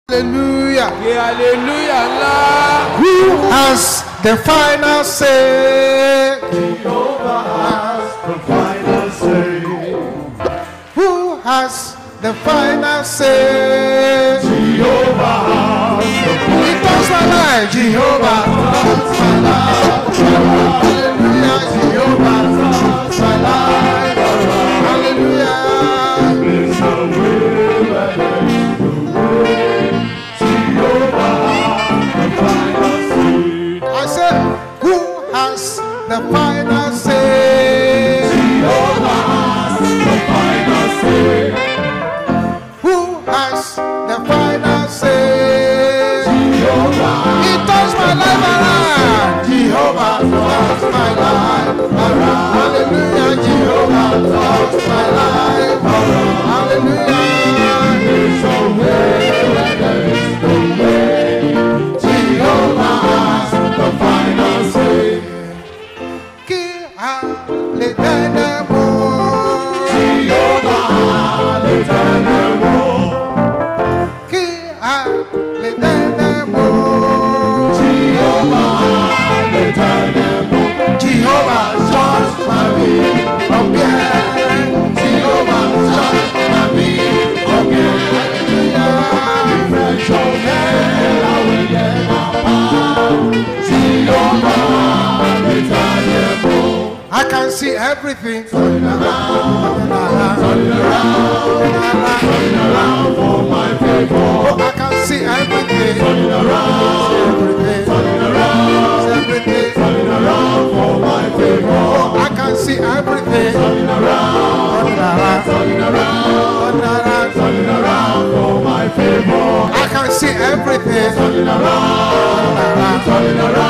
Hallelujah. Hallelujah. Who has the final say? Jehovah has the final say. Who has the final say? Jehovah has the final He touched my life. Jehovah touched my life. Hallelujah. Jehovah touched my life. Hallelujah. There's no way that there's no way. Jehovah has the final say. I said, who has the final say? Jehovah has the final say. Who has the final say? Jehovah He touched my life around. Jehovah touched my life around. Hallelujah. Jehovah touched my life around. Hallelujah. there's no way that there's no way. Jehovah has the final say. Qui a l'éternel mot? Jehovah l'éternel mot. Qui a l'éternel mot? Jehovah l'éternel mot. Jehovah touched my vie again. Jehovah touched my vie again. Refresh your head, I will get my power. Jehovah l'éternel mot. I can see everything. Turn around for my favor. Oh, I can see everything. Turn around for my favor. Oh, I can see everything. Turn around for my favor. I can see everything. Turn around for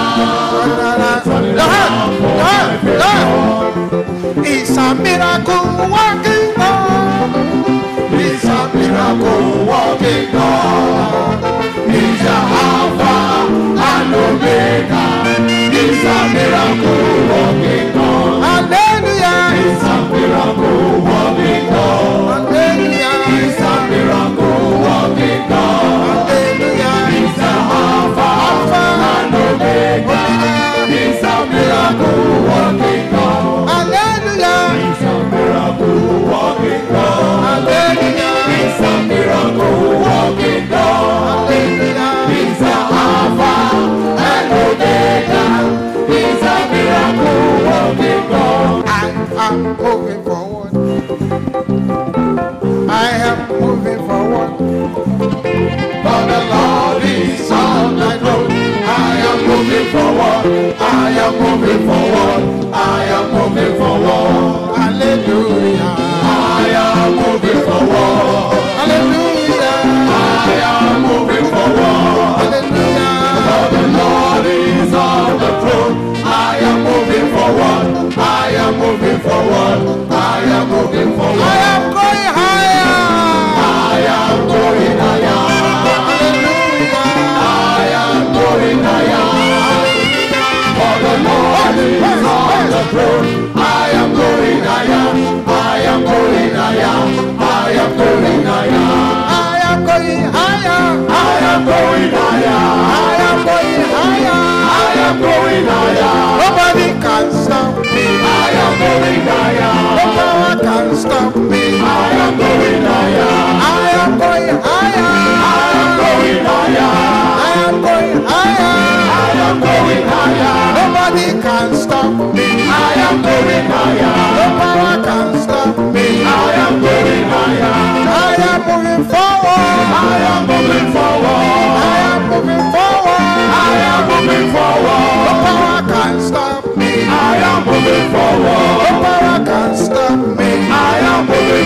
my favor. It's a miracle working God. He's a miracle walking God. He's a Alpha and Omega. He's a miracle walking God. Hallelujah. He's a miracle walking God. Hallelujah. He's a miracle walking God. Hallelujah. He's a Alpha and Omega. He's a miracle walking God. Hallelujah. He's a miracle walking God. Hallelujah. He's a miracle walking God. Hallelujah. He's a Alpha and Omega. He's a miracle walking God. I am moving forward. I am moving forward. For the Lord is on the throne. I am moving forward. I am moving forward. I am moving forward. Hallelujah. I am moving forward. Hallelujah. I am moving forward. Hallelujah. For the Lord is on the throne. I am moving forward. I am moving forward. I am moving forward. I am going higher. I am going higher. Hallelujah. I am going higher. For the Lord is on the throne. I am going higher. I am going higher. I am going higher. I am going higher. I am going higher. I am going higher. I am going higher. Nobody can stop me. I am going higher. No power can stop me. I am going higher. I am going higher. I am going higher. I am going higher. I am going higher. Nobody can stop me. I am going higher. No power can stop me. I am going higher. I am moving forward. I am moving forward. I am moving forward. I am moving No forward. power can stop me. I am moving forward. No power can stop me. I am moving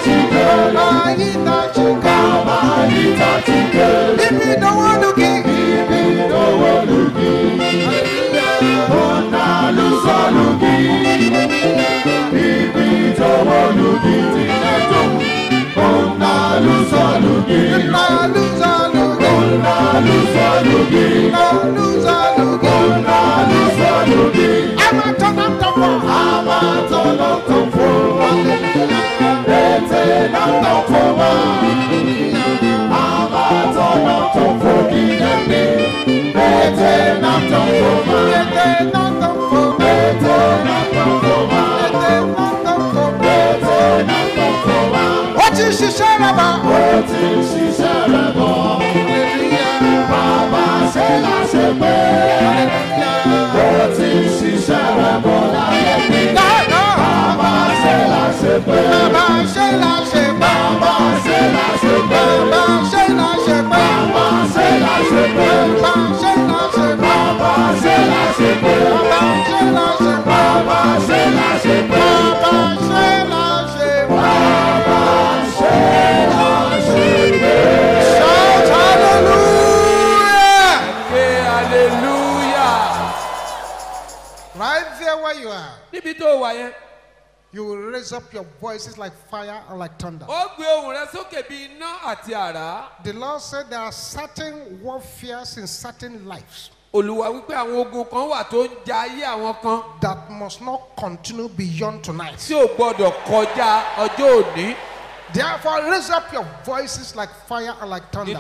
You will raise up your voices like fire and like thunder. The Lord said there are certain warfares in certain lives that must not continue beyond tonight. Therefore, raise up your voices like fire and like thunder.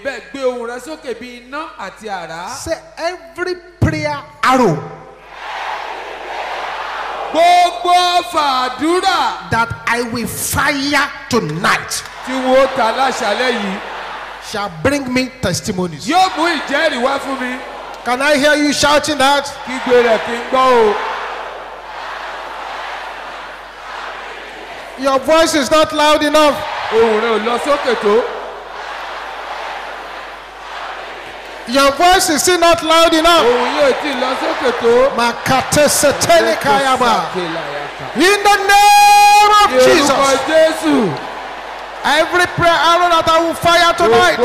Say every prayer arrow that I will fire tonight shall bring me testimonies. Can I hear you shouting that? Your voice is not loud enough. Your voice is still not loud enough. In the name of Jesus. Every prayer arrow that I will fire tonight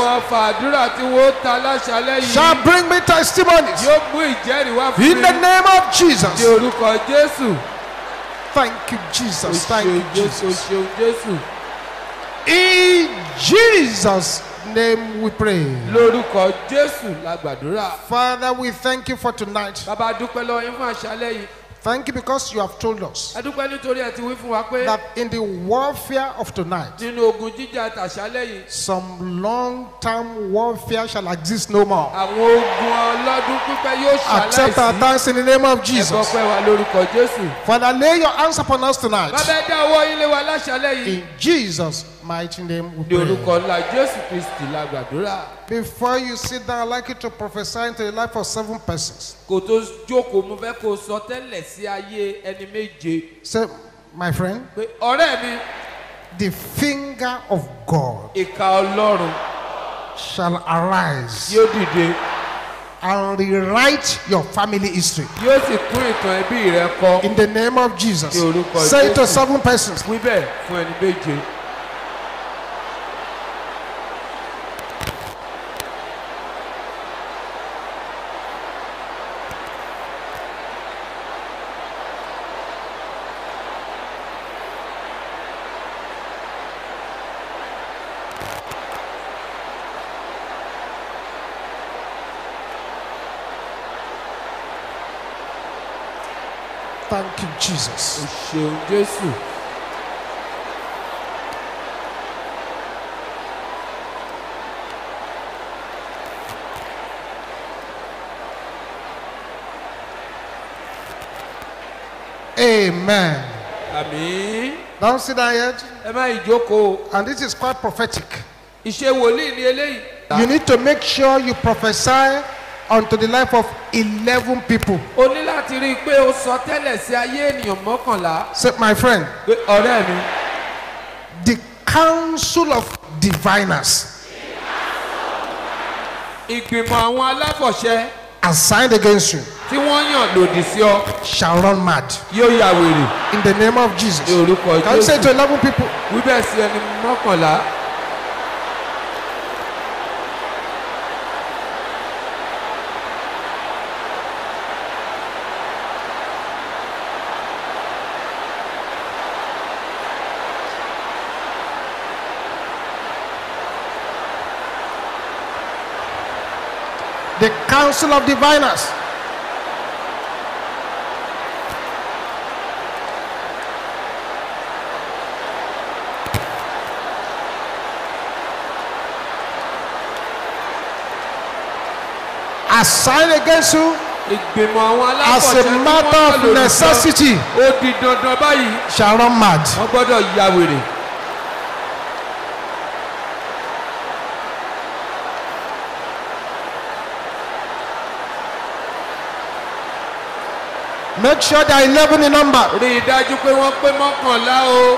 shall bring me testimonies. In the name of Jesus. Thank you, Jesus. Thank you, Jesus. In Jesus' name we pray. Father, we thank you for tonight. Thank you because you have told us that in the warfare of tonight, some long-term warfare shall exist no more. Accept our thanks in the name of Jesus. Father, lay your hands upon us tonight. In Jesus' mighty name we pray. Before you sit down, I'd like you to prophesy into the life of 7 persons. Say, my friend, the finger of God shall arise and rewrite your family history. In the name of Jesus. Say it to 7 persons. Thank you, Jesus. Amen. Amen. Don't sit down yet. And this is quite prophetic. You need to make sure you prophesy unto the life of 11 people. Say, my friend, the council of diviners assigned against you tí wọ́n yàn lòdì sí ọ shall run mad. yóò ya wèrè In the name of Jesus. ní orúkọ Can you say Jésù. to 11 people? wí bẹ́ẹ̀ sí ẹni mọ́kànlá. The council of diviners. Assigned against you ìgbìmọ̀ àwọn as alákọ̀ọ́ṣẹ́ a tí wọ́n matter yàn of lòdì sí ọ necessity ó di dandan báyìí shall run mad. wọ́n gbọ́dọ̀ ya wèrè. Make sure they are 11 in number. rí i dájú pé wọ́n pé mọ́kànlá o.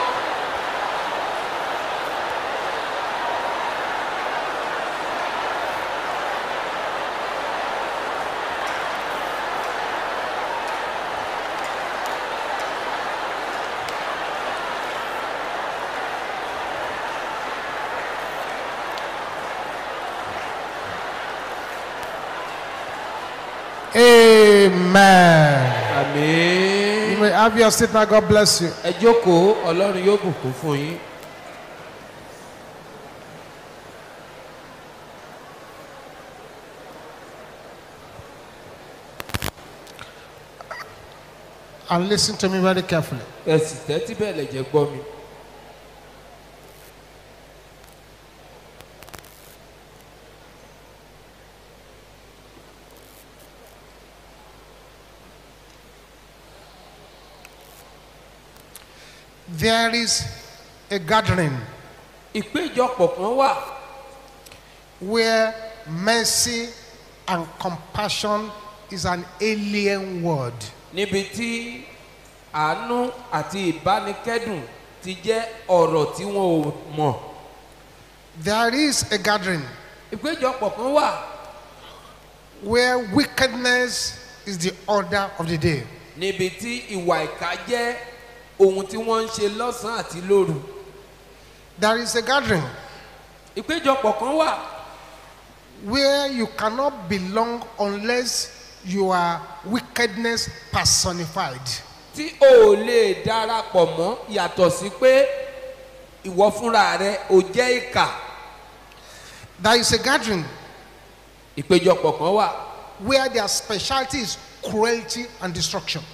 Amen. àmín. You may have your seat now. God bless you. ẹ jókòó ọlọ́run yóò bùkún fún yín. And listen to me very carefully. ẹ sì tẹ́tí bẹ́ẹ̀ lẹ̀ jẹ́ gbọ́ mi. There is a gathering ìpéjọpọ̀ kan wà where mercy and compassion is an alien word. níbi tí àánú àti ìbánikẹ́dùn ti jẹ́ ọ̀rọ̀ tí wọn ò mọ̀. There is a gathering ìpéjọpọ̀ kan wà where wickedness is the order of the day. níbi tí ìwà ìkà jẹ́ ohun tí wọ́n ń ṣe lọ́sàn-án àti lóru. There is a gathering ìpéjọpọ̀ kan wà where you cannot belong unless you are wickedness personified. tí o ò lè darapọ̀ mọ́ yàtọ̀ sí pé ìwọ fúnra rẹ ò jẹ́ ìkà. There is a gathering ìpéjọpọ̀ kan wà where their specialty is cruelty and destruction.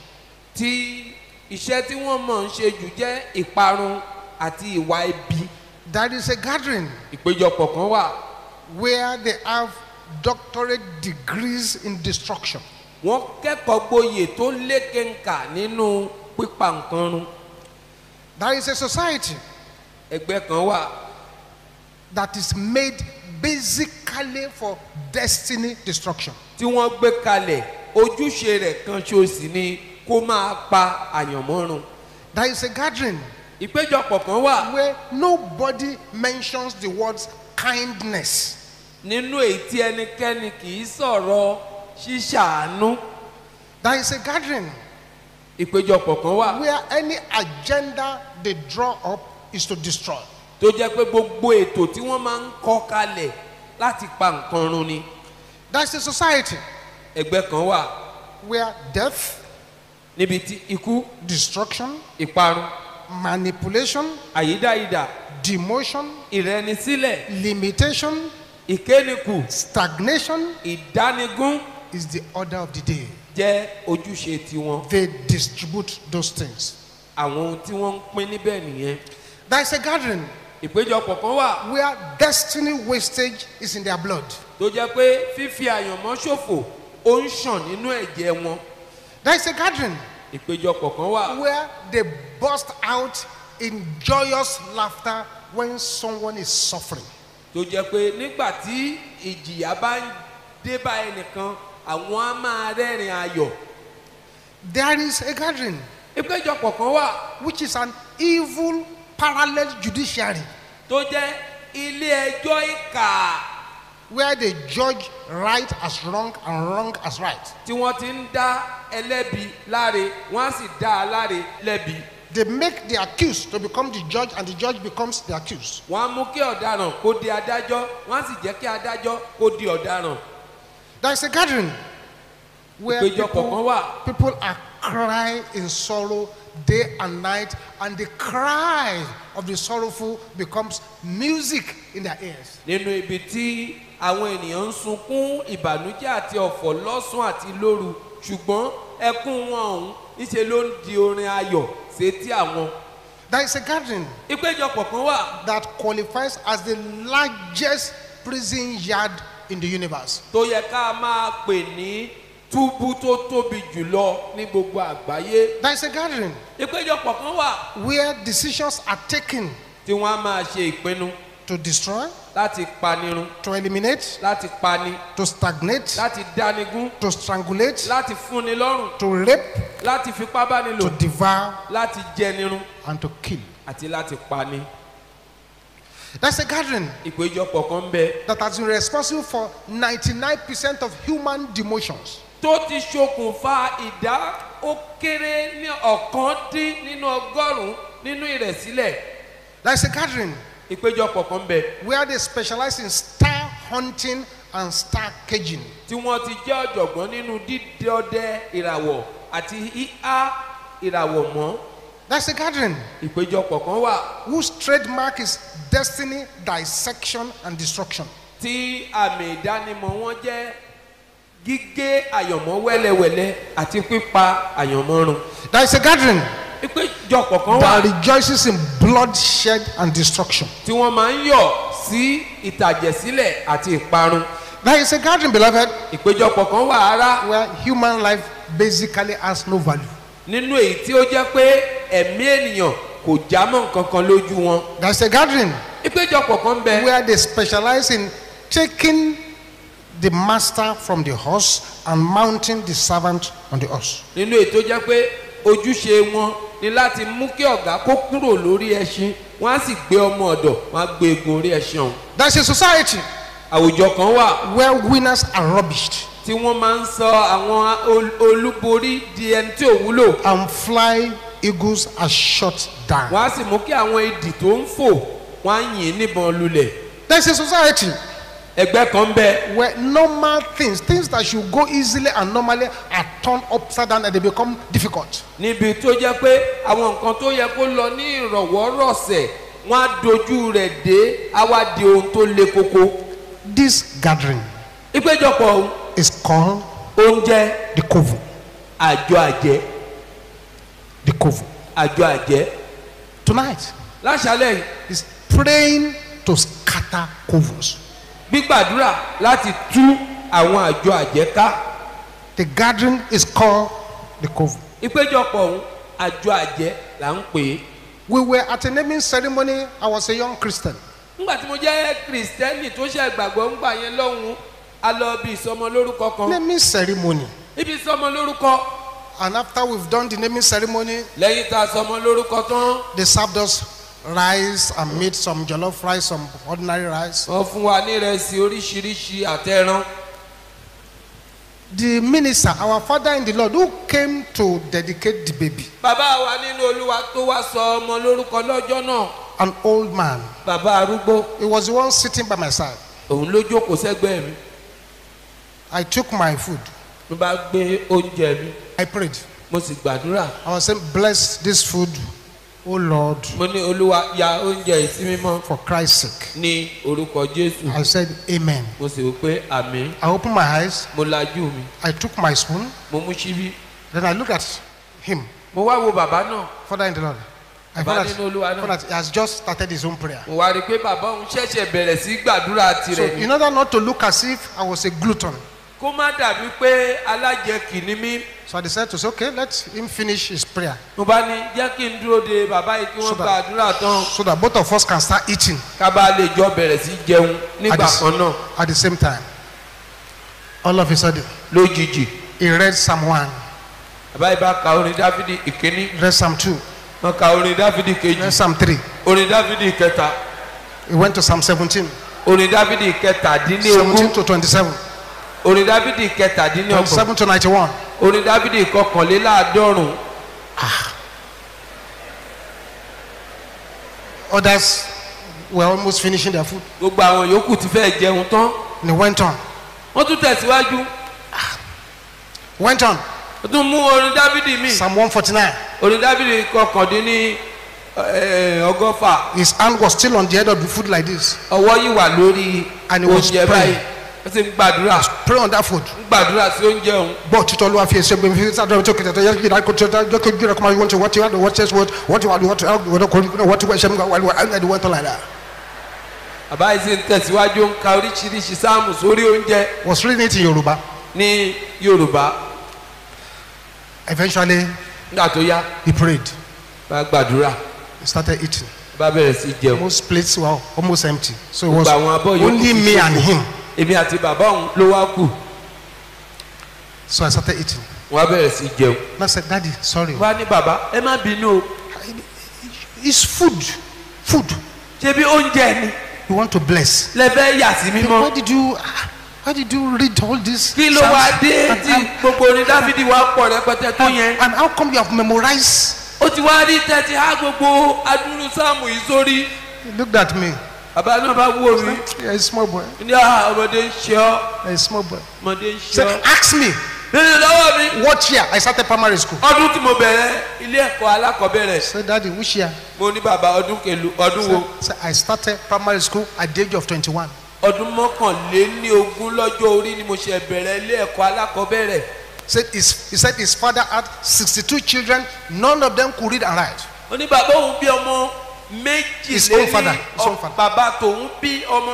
tí iṣẹ́ tí wọ́n mọ̀ ń ṣe jù jẹ́ ìparun àti ìwà ibi. There is a gathering ìpéjọpọ̀ kan wà where they have doctorate degrees in destruction. wọ́n kẹ́kọ̀ọ́ gboyè tó lékenkà nínú pípa nǹkan run. There is a society ẹgbẹ́ kan wà that is made basically for destiny destruction. tí wọ́n gbé kalẹ̀ ojúṣe rẹ̀ kan ṣoṣì ni kó máa pa àyànmọ́ run. There is a gathering ìpéjọpọ̀ kan wà where nobody mentions the words kindness. nínú èyí tí ẹnikẹ́ni kì í sọ̀rọ̀ ṣíṣàánú. There is a gathering ìpéjọpọ̀ kan wà where any agenda they draw up is to destroy. tó jẹ́ pé gbogbo ètò tí wọ́n máa ń kọ́ kalẹ̀ láti pa nǹkan run ni. There is a society ẹgbẹ́ kan wà where death, níbi tí ikú, destruction, ìparun, manipulation, àyídáyidà, demotion, ìrẹnisílẹ̀, limitation, ìkénikù, stagnation ìdánigún is the order of the day. jẹ́ ojúṣe tiwọn. They distribute those things. àwọn ohun tí wọ́n ń pín níbẹ̀ nìyẹn. There is a gathering ìpéjọpọ̀ kan wà where destiny wastage is in their blood. tó jẹ́ pé fífi àyànmọ́ ṣòfò ó ń ṣàn nínú ẹ̀jẹ̀ wọn. There is a gathering ìpéjọpọ̀ kan wà where they burst out in joyous laughter when someone is suffering. tó jẹ́ pé nígbà tí ìjìyà bá ń dé bá ẹnìkan àwọn á máa rẹ́rìn ayọ̀. There is a gathering ìpéjọpọ̀ kan wà which is an evil parallel judiciary tó jẹ́ ilé ẹjọ́ ìkà where they judge right as wrong and wrong as right. tí wọ́n ti ń dá ẹlẹ́bi láre wọ́n á sì dá aláre lẹ́bi. They make the accused to become the judge and the judge becomes the accused. wọ́n á mú kí ọ̀daràn kó di adájọ́ wọ́n á sì jẹ́ kí adájọ́ kó di ọ̀daràn. There is a gathering where ìpéjọpọ̀ kan wà people are crying in sorrow day and night, and the cry of the sorrowful becomes music in their ears. nínú ibi tí àwọn ènìyàn ń sunkún ìbànújẹ́ àti ọ̀fọ̀ lọ́sàn àti lóru ṣùgbọ́n ẹkún wọn ọ̀hún níṣe ló ń di orin ayọ̀ sétí àwọn. There is a gathering ìpéjọpọ̀ kan wà that qualifies as the largest prison yard in the universe. tó yẹ ká máa pè ní túbú tó tóbi jùlọ ní gbogbo àgbáyé. There is a gathering ìpéjọpọ̀ kan wà where decisions are taken tí wọ́n á máa ṣe ìpinnu to destroy, láti panirun to eliminate, láti pani to stagnate, láti dánigún to strangulate, láti fúnni lọ́rùn to rape, láti fipá báni lò to devour, láti jẹnirun and to kill. àti láti pani. There's a gathering ìpéjọpọ̀ kan ń bẹ that has been responsible for 99% of human demotions. tó ti ṣokùnfà ìdá ó kéré ní 1 nínú 100 nínú ìrẹ̀sílẹ̀. There's a gathering ìpéjọpọ̀ kan ń bẹ where they specialize in star hunting and star caging. tí wọ́n ti jẹ́ ọ̀jọ̀gbọ́n nínú dídọdẹ ìràwọ̀ àti híhá ìràwọ̀ mọ́. There's a gathering ìpéjọpọ̀ kan wà whose trademark is destiny, dissection, and destruction. tí àmì ìdánimọ̀ wọn jẹ́ gígé àyànmọ́ wẹ́lẹ́wẹ́lẹ́ àti pípa àyànmọ́ run. There is a gathering ìpéjọpọ̀ kan wà that rejoices in bloodshed and destruction. tí wọ́n máa ń yọ̀ sí ìtàjẹ̀sílẹ̀ àti ìparun. There is a gathering, beloved, ìpéjọpọ̀ kan wà ara where human life basically has no value. nínú èyí tí ó jẹ́ pé ẹ̀mí ènìyàn kò jámọ́ nǹkan kan lójú wọn. There is a gathering ìpéjọpọ̀ kan bẹ where they specialize in taking the master from the horse and mounting the servant on the horse. nínú èyí tó jẹ́ pé ojúṣe wọn ni láti mú kí ọ̀gá kó kúrò lórí ẹṣin wọ́n á sì gbé ọmọ ọ̀dọ̀ wọ́n á gbé egun orí ẹṣin ọ̀hún. There is a society àwùjọ kan wà where winners are rubbished tí wọ́n máa ń sọ àwọn olúborí di ẹni tí ò wúlò. and fly eagles are shot down. wọ́n á sì mú kí àwọn idì tó ń fò wọ́n á yìn níbọn lulẹ̀. There is a society ẹgbẹ́ kan bẹ where normal things that should go easily and normally are turned upside down and they become difficult. níbi tó jẹ́ pé àwọn nǹkan tó yẹ kó lọ ní ìrọ̀wọ́rọ̀sẹ̀ wọ́n á dojú rẹ̀ dé á wá di ohun tó le koko. This gathering ìpéjọpọ̀ is called oúnjẹ the Kovu. àjọ àjẹ́ The Kovu. àjọ àjẹ́. Tonight láṣálẹ̀ yìí is praying to scatter Kovus. gbígbàdúrà láti tú àwọn àjọ àjẹ́ ká. The gathering is called the Kovu. ìpéjọpọ̀ ọ̀hún àjọ àjẹ́ là ń pè é. We were at a naming ceremony. I was a young Christian. nígbà tí mo jẹ́ kìrìsìtẹ́nì tó ṣe ìgbàgbọ́ ń gbà yẹn lọ́hùn-ún a lọ bí ìsọmọ lórúkọ kan. Naming ceremony. ibi ìsọmọ lórúkọ And after we've done the naming ceremony, lẹ́yìn tá a sọmọ lórúkọ tán they served us rice and meat, some jollof rice, some ordinary rice. wọ́n fún wa ní ìrẹsì oríṣiríṣi àtẹran. The minister, our father in the Lord, who came to dedicate the baby, bàbá wa nínú olúwa tó wá sọ ọmọ lórúkọ lọ́jọ́ náà an old man, bàbá arúgbó he was the one sitting by my side. òun ló jókòó sẹ́gbẹ́ mi. I took my food. mo bá gbé oúnjẹ mi I prayed. mo sì gbàdúrà. I was saying, bless this food, oh Lord, mo ní olúwa ya oúnjẹ yìí sí mímọ́ for Christ's sake. ní orúkọ jésù. I said, amen. mo sì wò pé àmín. I opened my eyes. mo lajú mi I took my spoon. mo mú síbí. Then I looked at him, mo wá wo bàbá náà. father in the Lord. I Bàbá found nínú olúwa náà. that he has just started his own prayer. mo wá rí i pé bàbá òun ṣẹ̀ṣẹ̀ bẹ̀rẹ̀ sí gbàdúrà So tirẹ̀ ni. in order not to look as if I was a glutton, kó má dàbí pé alájẹkì ni mí. so I decided to say, okay, let him finish his prayer mo bá ní jẹ́ kí n dúró de bàbá yìí kí wọ́n gbàdúrà tán so that both of us can start eating ká bá lè jọ bẹ̀rẹ̀ sí jẹun nígbà kan náà. at the same time. All of a sudden, lójijì he read Psalm 1, bàbá yìí bá ka orin dáfídì ìkíní read Psalm 2, wọ́n ka orin dáfídì kejì read Psalm 3. orin dáfídì kẹta He went to Psalm 17. orin Dáfídì 17 17 to 27. orin Dáfídì 17 27 to 91. orin Dáfídì 91. Others were almost finishing their food. gbogbo àwọn yòókù ti fẹ́ jẹun tán And they went on. wọ́n tún tẹ̀síwájú Went on. wọ́n tún mú orin Dáfídì míì Psalm 149. orin Dáfídì 119. His hand was still on the head of the food like this. ọwọ́ yìí wà lórí And he was oúnjẹ praying. báyìí wọ́n sì ń gbàdúrà Pray on that food. ń gbàdúrà sí oúnjẹ òun. But to tell you if you say when you start to talk to you like to come you want to what you what says what you want to what and went on like that. bàbá yìí sì ń tẹ̀síwájú ń ka oríṣiríṣi sáàmù sórí oúnjẹ Was reading it in Yoruba. ní Yorùbá. Eventually nígbà tó yá he prayed. bá gbàdúrà He started eating. bá bẹ̀rẹ̀ sí jẹun. Most plates were almost empty. So it was gbogbo àwọn abọ́ yòókù only ti me ṣófo. and him. èmi àti bàbá òun ló wá kù So I started eating. wọ́n á bẹ̀rẹ̀ sí jẹun. And I said, Daddy, sorry. wọ́n á ní bàbá ẹ má bínú o It's food. Food. ṣé bí oúnjẹ ni You want to bless. lẹ́fẹ̀ẹ́ yà sí mímọ́. Why did you read all this? kí ló wá dé tí gbogbo orin Dáfídì wá pọ̀ rẹpẹtẹ tó yẹn. And how come you have memorized? ó ti wá rí tẹ́tí á gbogbo adúrú sáàmù yìí sórí. He looked at me. bàbá náà bá wò mí. Yeah, a small boy. ní ọmọdé ń ṣe ọ́ A small boy. ọmọdé ń ṣe Said, ọ́. ask me nínú lọ́wọ́ mi. what year I started primary school. ọdún tí mo bẹ̀rẹ̀ ilé ẹ̀kọ́ alákọ̀ọ́bẹ̀rẹ̀. Said, Daddy, which year? mo ní bàbá ọdún kẹlú ọdún wo. Said, I started primary school at the age of 21. ọdún 21 lọ́jọ́ orí ni mo ṣe bẹ̀rẹ̀ ilé ẹ̀kọ́ alákọ̀ọ́bẹ̀rẹ̀. He said his father had 62 children. None of them could read and write. ó ní bàbá òun bí ọmọ His own father. bàbá tòun bí ọmọ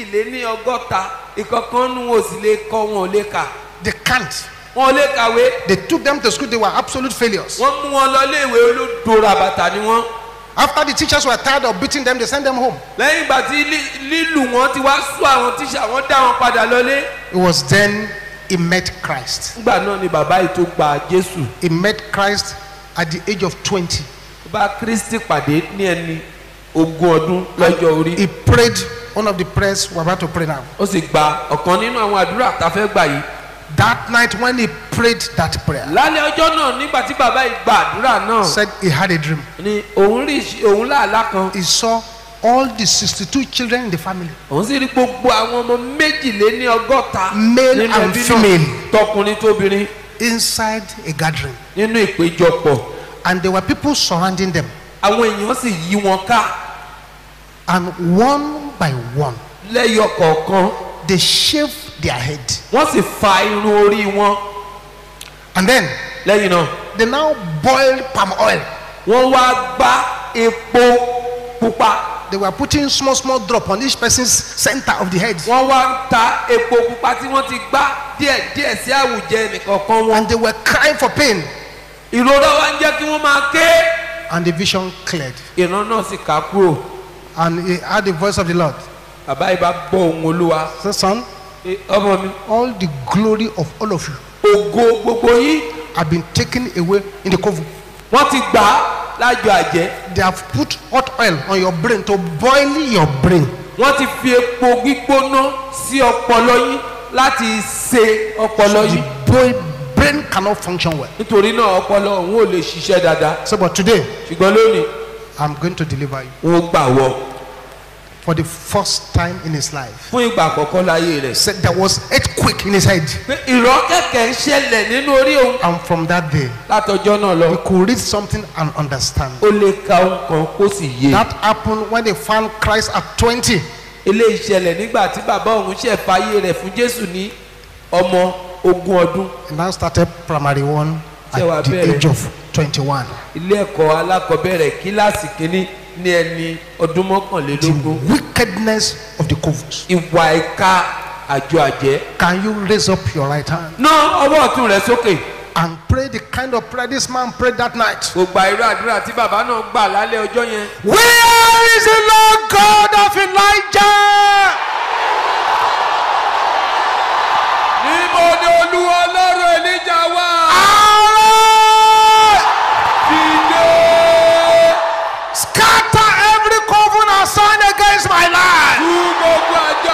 62 ìkọ̀kan nu wọn ò sì lè kọ́ wọn ò lè kà. They can't. wọn ò lè kàwé. They took them to school. They were absolute failures. wọ́n mú wọn lọ iléèwé olódò ràbàtà ni wọ́n. After the teachers were tired of beating them, they sent them home. lẹ́yìn ìgbà tí lílù wọn ti wá sún àwọn tíṣà wọn dá wọn padà lọlé. It was then he met Christ. nígbà náà ni bàbá yìí tó gba Jésù. He met Christ at the age of 20. bá Kristi pàdé ní ẹni 20 ọdún lọ́jọ́ orí. He prayed one of the prayers we're about to pray now. ó sì gba ọ̀kan nínú àwọn àdúrà tá a fẹ́ gbà yìí. That night when he prayed that prayer, lálẹ́ ọjọ́ náà nígbà tí bàbá yìí gba àdúrà náà. said he had a dream. ni òun láàlá kan. He saw all the 62 children in the family, òun sì rí gbogbo àwọn ọmọ 62 male nínú and ẹbí female, náà tọkùnrin tóbìnrin inside a gathering. nínú ìpéjọpọ̀. And there were people surrounding them. àwọn èèyàn sì yí wọn ká And one by one, lẹ́yọ kọ̀ọ̀kan. they shaved their head. wọ́n sì fa irun orí wọn. And then lẹ́yìn náà they now boiled palm oil. wọ́n wá gbá epo pupa. They were putting small drop on each person's center of the head. wọ́n wá ń ta epo pupa tí wọ́n ti gbá díẹ̀díẹ̀ sí àwùjẹ nìkọ̀ọ̀kan wọn. And they were crying for pain. ìrora wa ń jẹ́ kí wọ́n máa ké. And the vision cleared. ìran náà sì ká kúrò. And he heard the voice of the Lord. bàbá yìí bá gbọ́ ohùn Olúwa. Said, son, ọmọ mi all the glory of all of you ògo gbogbo yín have been taken away in the coven. wọ́n ti gbà á lájọ àjẹ́. They have put hot oil on your brain to boil your brain. wọ́n ti fi epo gbígbóná sí ọpọlọ yín láti ṣe ọpọlọ yín. The brain cannot function well. nítorí náà ọpọlọ òun ò lè ṣiṣẹ́ dáadáa. So, but today, ṣùgbọ́n lónìí I'm going to deliver you. wọ́n gbà wọ́ For the first time in his life, fún ìgbà àkọ́kọ́ láyé rẹ̀. said there was earthquake in his head. pé ìrọ́ kẹ̀kẹ́ ń ṣẹlẹ̀ nínú orí òun. And from that day, látọjọ́ náà he lọ could read something and understand. ó lè ka ohun kan kó sì yé. That happened when they found Christ at 20. eléyìí ṣẹlẹ̀ nígbà tí bàbá òun ṣẹ̀ fàyè rẹ̀ fún Jésù ní ọmọ 20 ọdún. He now started primary one at the age of 21. ilé ẹ̀kọ́ alákọ̀ọ́bẹ̀rẹ̀ kíláàsì kínní ní ẹni ọdún 21. Wickedness of the covens. ìwà ìka àjọ àjẹ́. Can you raise up your right hand ná ọwọ́ ọ̀tún rẹ̀ sókè. and pray the kind of prayer this man prayed that night? kò gba irú àdúrà tí bàbá náà gbà lálẹ́ ọjọ́ yẹn. Where is the Lord God of Elijah? níbo ni Olúwa Ọlọ́run Èlíjà wà? Arise! dìde. Scatter every coven assigned against my life. tú gbogbo àjọ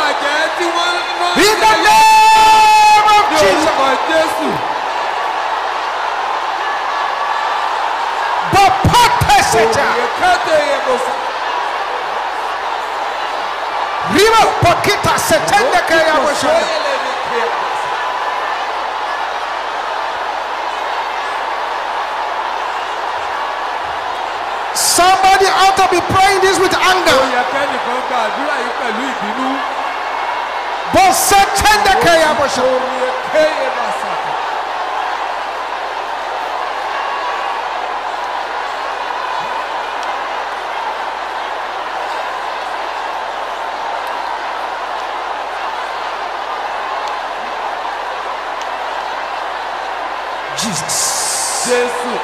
Pokita setende kaya bosha. Somebody ought to be praying this with anger. But setende kaya bosha. Jesus.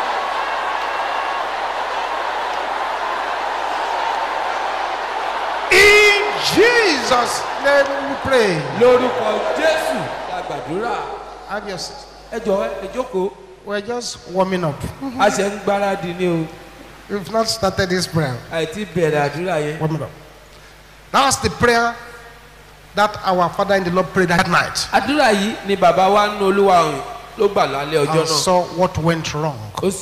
In Jesus' name we pray. Have your seat. We're just warming up. We've not started this prayer. Warming up. That's the prayer that our Father in the Lord prayed that night. And saw what went wrong.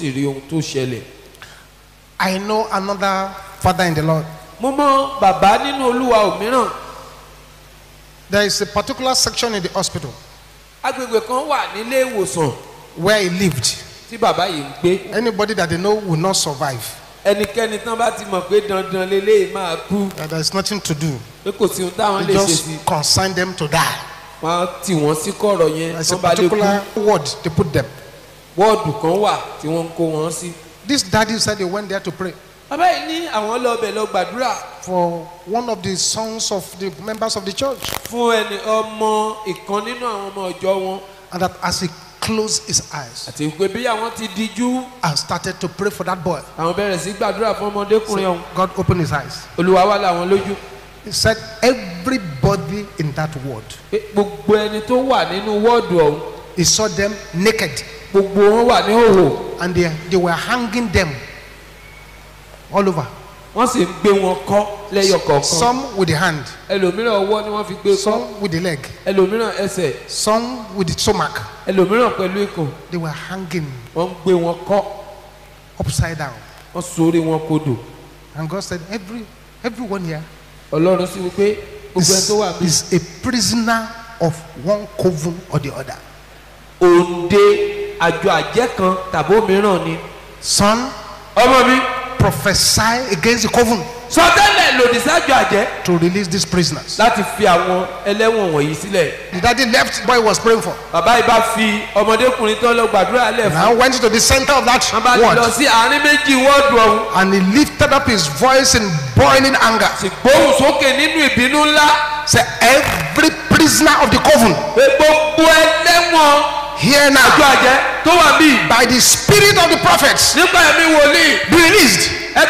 I know another Father in the Lord. There is a particular section in the hospital where he lived. Anybody that they know will not survive. There is nothing to do. They just consign them to die. There's a particular word they put them. This daddy said they went there to pray for one of the sons of the members of the church. And that as he closed his eyes and started to pray for that boy, so God opened his eyes. He said everybody in that ward, he saw them naked, and they were hanging them all over. Some with the hand, some with the leg, some with the stomach. They were hanging upside down. And God said, everyone here is a prisoner of one coven or the other. Son, prophesy against the coven to release these prisoners. The daddy left, boy was praying for. Now went to the center of that ward, and he lifted up his voice in boiling anger. Say, every prisoner of the coven, here now, by the spirit of the prophets, be released.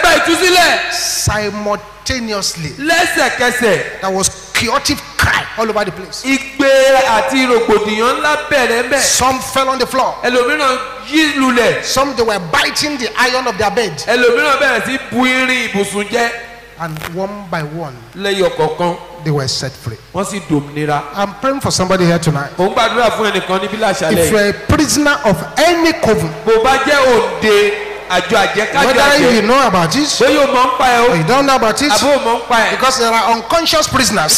Simultaneously, there was chaotic cry all over the place. Some fell on the floor. Some, they were biting the iron of their bed. And one by one, they were set free. I'm praying for somebody here tonight. If you're a prisoner of any coven, whether you know about it or you don't know about it, because there are unconscious prisoners,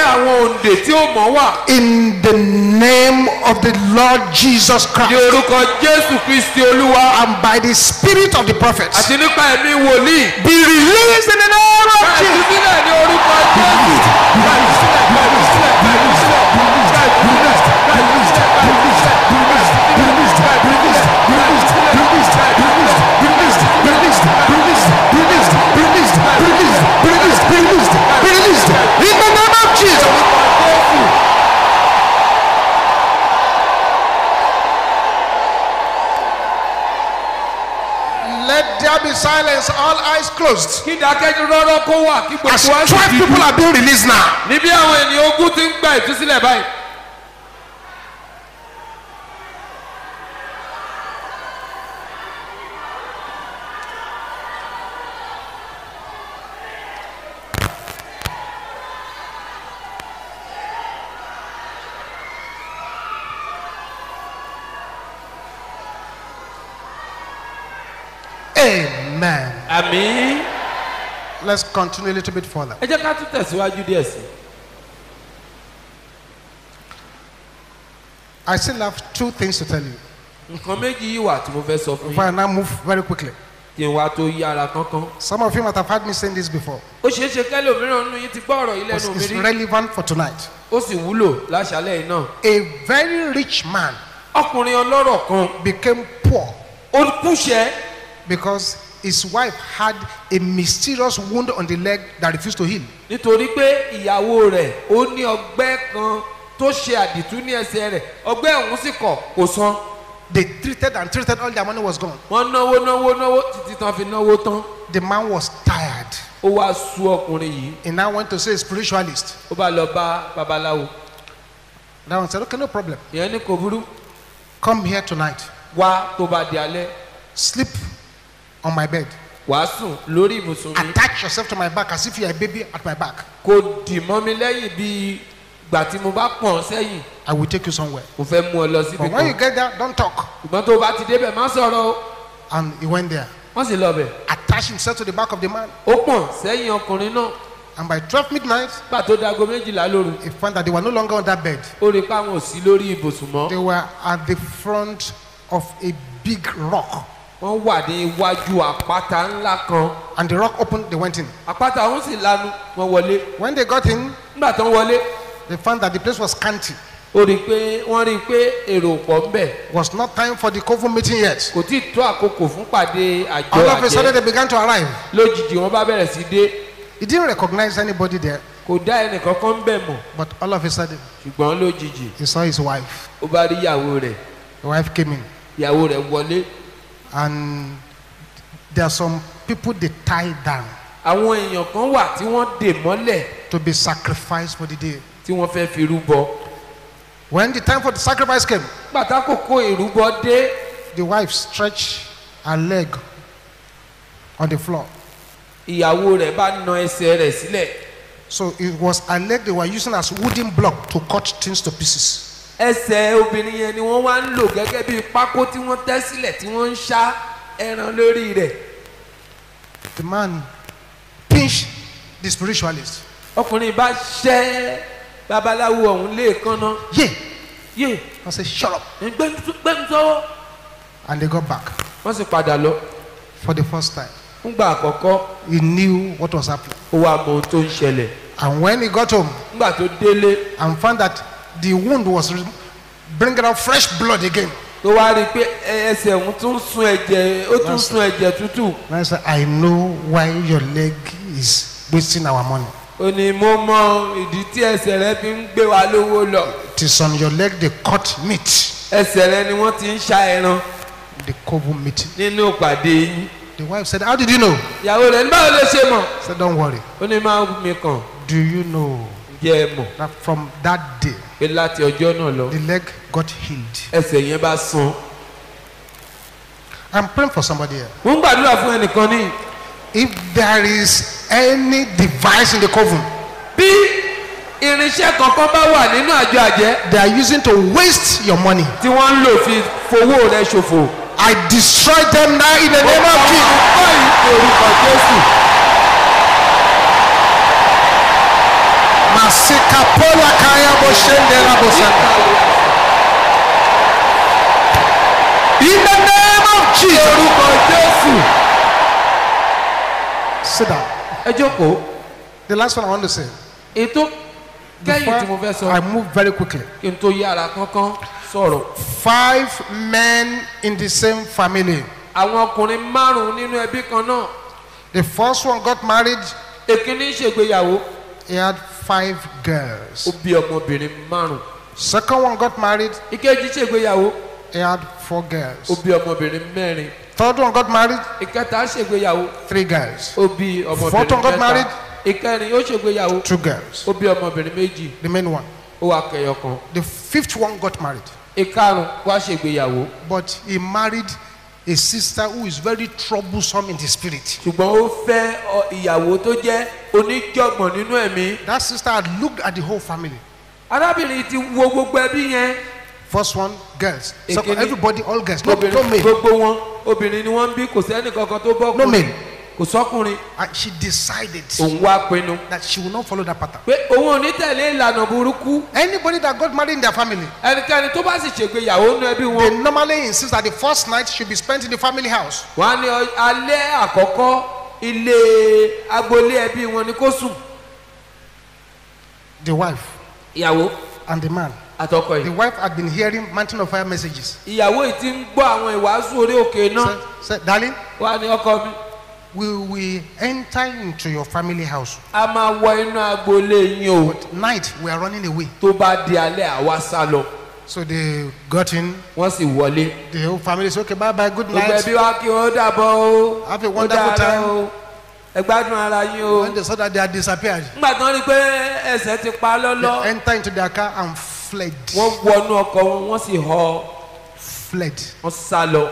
in the name of the Lord Jesus Christ and by the spirit of the prophets, be released in the name of Jesus. In the name of Jesus. Let there be silence, all eyes closed. As 12 people are being released now. Amen. Amen. Let's continue a little bit further. I still have two things to tell you. Nǹkan méjì yìí wà tí mo fẹ́ sọ fún Before I yín. now move very quickly. Kí n wá tó yára kánkán. Some of you might have heard me saying this before. Ó ṣeé ṣe kẹ́lẹ́ òmíràn nínú yín ti gbọ́ ọ̀rọ̀ yìí But lẹ́nu mi it's rí. relevant for tonight. Ó sì wúlò láṣálẹ̀ yìí náà. A very rich man Ọkùnrin ọlọ́rọ̀ kan became poor ó kúṣẹ̀ because his wife had a mysterious wound on the leg that refused to heal. nítorí pé ìyàwó rẹ̀ ó ní ọgbẹ́ kan tó ṣe àdìtú ní ẹsẹ̀ rẹ̀ ọgbẹ́ ọ̀hún sì kọ̀ kò san. They treated and treated, all their money was gone. Wọ́n náwó títí tán fi náwó tán. The man was tired. Ó wá sú ọkùnrin yìí. He now went to see a spiritualist. Ó bá lọ bá babaláwo. That one said, okay, no problem. Ìyẹn ní kò burú. Come here tonight. Wá tó bá di alẹ́. Sleep on my bed. Wàá sùn lórí ibùsùn mi. Attach yourself to my back as if you are a baby at my back. Kò dì mọ́ mi lẹ́yìn bíi gbà tí mo bá pọ̀n sẹ́yìn. I will take you somewhere. Mo fẹ́ mú ọ lọ síbi But when you kan. get there, don't talk. Ṣùgbọ́n tó o bá ti débẹ̀ má sọ̀rọ̀ o. And he went there. Wọ́n sì lọ bẹ̀. Attached himself to the back of the man. Ó pọ̀n sẹ́yìn ọkùnrin náà. And by 12 midnight, Gbà tó dago 12 lóru. he found that they were no longer on that bed. Ó rí i pé àwọn ò sí lórí ibùsùn mọ́. They were at the front of a big rock. Wọ́n wà ní iwájú àpáta ńlá kan. And the rock opened, they went in. Àpáta ọ̀hún sì lanu wọ́n wọlé. When they got in, Nígbà tó ń wọlé they found that the place was scanty. wọ́n rí i pé èrò pọ̀ ń bẹ̀. It was not time for the coven meeting yet. Kò tí ì tó àkókò fún pàdé àjọ All of a sudden, àjẹ́. they began to arrive. Lójijì wọ́n bá bẹ̀rẹ̀ sí dé. He didn't recognize anybody there. Kò dá ẹnìkankan ń bẹ̀ mọ̀. But all of a sudden, Ṣùgbọ́n lójijì he saw his wife. ó bá rí ìyàwó rẹ̀. The wife came in. Ìyàwó rẹ̀ wọlé. And there are some people they tied down Àwọn èèyàn kan wà tí wọ́n dè mọ́lẹ̀ to be sacrificed for the day. tí wọ́n fẹ́ fi rúbọ. When the time for the sacrifice came, Pátákòkò ìrúbọ dé. the wife stretched her leg on the floor. Ìyàwó rẹ̀ bá na ẹsẹ̀ rẹ̀ sílẹ̀. So it was a leg they were using as wooden block to cut things to pieces. Ẹsẹ̀ obìnrin yẹn ni wọ́n wá ń lò gẹ́gẹ́ bí pákó tí wọ́n tẹ́ sílẹ̀ tí wọ́n ń ṣá ẹran lórí rẹ̀. The man pinched the spiritualist. Ọkùnrin bá ṣẹ́ babaláwo ọ̀hún léèkánná. Yé I said, shut up. gbẹ́nu sọ́wọ́. And they got back. Wọ́n sì padà lọ. For the first time, Fúngbà àkọ́kọ́ he knew what was happening. ó wá mọ ohun tó ń ṣẹlẹ̀. And when he got home Nígbà tó délé and found that the wound was bringing out fresh blood again, tó wá rí i pé ẹsẹ̀ òun tún sun ẹ̀jẹ̀ ó tún sun ẹ̀jẹ̀ tútù. I said, I know why your leg is wasting our money. Ó ní mo mọ ìdí tí ẹsẹ̀ rẹ fi ń gbé wa lówó lọ. It is on your leg they cut meat. Ẹsẹ̀ rẹ ni wọ́n ti ń ṣá ẹran The coven meeting. nínú ìpàdé yín. The wife said, how did you know? Ìyàwó rẹ̀ ní báwo lè ṣe mọ̀. I said, don't worry. Ó ní máa wù mí kàn. Do you know Ǹjẹ́ ẹ mọ̀ that from that day, pé láti ọjọ́ náà lọ the leg got healed? ẹsẹ̀ yẹn bá san. I'm praying for somebody here. Mo ń gbàdúrà fún ẹnìkan ní. If there is any device in the coven Bí irinṣẹ́ kankan bá wà nínú àjọ àjẹ́ they are using to waste your money, tí wọ́n ń lò fi fowó rẹ ṣòfò. I destroy them now in the name of Jesus. Báyìí orúkọ Jésù. Masika pola kaya boshendera bosanda. In the name of Jesus. Orúkọ Jésù. Sit down. Ẹ jókòó. The last one I want to say. Ètò kẹ́yìn tí mo fẹ́ Before I sọ move very quickly. kí n tó yára kánkán sọ̀rọ̀. 5 men in the same family. Àwọn ọkùnrin 5 nínú ẹbí kan náà. The first one got married. Èkíní ṣègbéyàwó. He had 5 girls. Ó bí ọmọbìnrin 5. Second one got married. Ìkejì ṣègbéyàwó. He had 4 girls. Ó bí ọmọbìnrin 4. Third one got married. Ìkẹta ṣègbéyàwó. 3 girls. Ó bí ọmọbìnrin Fourth one got married. 3. Ìkẹrin ó ṣègbéyàwó. 2 girls. Ó bí ọmọbìnrin 2. The main one. Ó wá kẹyọ kan. The 5th one got married. Ìkarùn wá ṣègbéyàwó. But he married a sister who is very troublesome in the spirit. Ṣùgbọ́n ó fẹ́ ìyàwó tó jẹ́ oníjọ̀gbọ̀n nínú ẹ̀mí. That sister had looked at the whole family. Arábìnrin ti wo gbogbo ẹbí yẹn. First one, girls. Èkíní. Everybody, all girls. No Obìnrin male. gbogbo wọn obìnrin ni wọ́n ń bí kò sẹ́ni kankan tó bọ́ No male. kò sọ́kùnrin. And she decided òun wá pinnu. that she will not follow that pattern. pé òun ò ní tẹ̀lé ìlànà burúkú. Anybody that got married in their family, ẹnikẹ́ni tó bá sì ṣègbéyàwó nínú ẹbí wọn. they normally insist that the first night should be spent in the family house. wọ́n á ní alẹ́ àkọ́kọ́ ilé agboolé ẹbí wọn ni kó sùn. The wife ìyàwó and the man. àtọkọ The yìí. wife had been hearing mountain of fire messages. ìyàwó yìí ti ń gbọ́ àwọn ìwàásù orí òkè náà. Said, darling, wọ́n á ní ọkọ mi. we will enter into your family house. a máa wọ inú agboolé yín o. Night, we are running away. tó bá di alẹ́ àwa sá lọ. So they got in. wọ́n sì wọlé. The whole family said, okay, bye bye, good gbogbo night. ẹbí wa kí wọ́n dàbọ̀ o. Have a wonderful time. o. ẹ gbádùn ara yín o. When they saw that they had disappeared, nígbà tí wọ́n rí i pé ẹsẹ̀ ti pa lọ́lọ́. they entered into their car and fled. wọ́n wọnú ọkọ̀ wọn wọ́n sì họ. Fled wọ́n sá lọ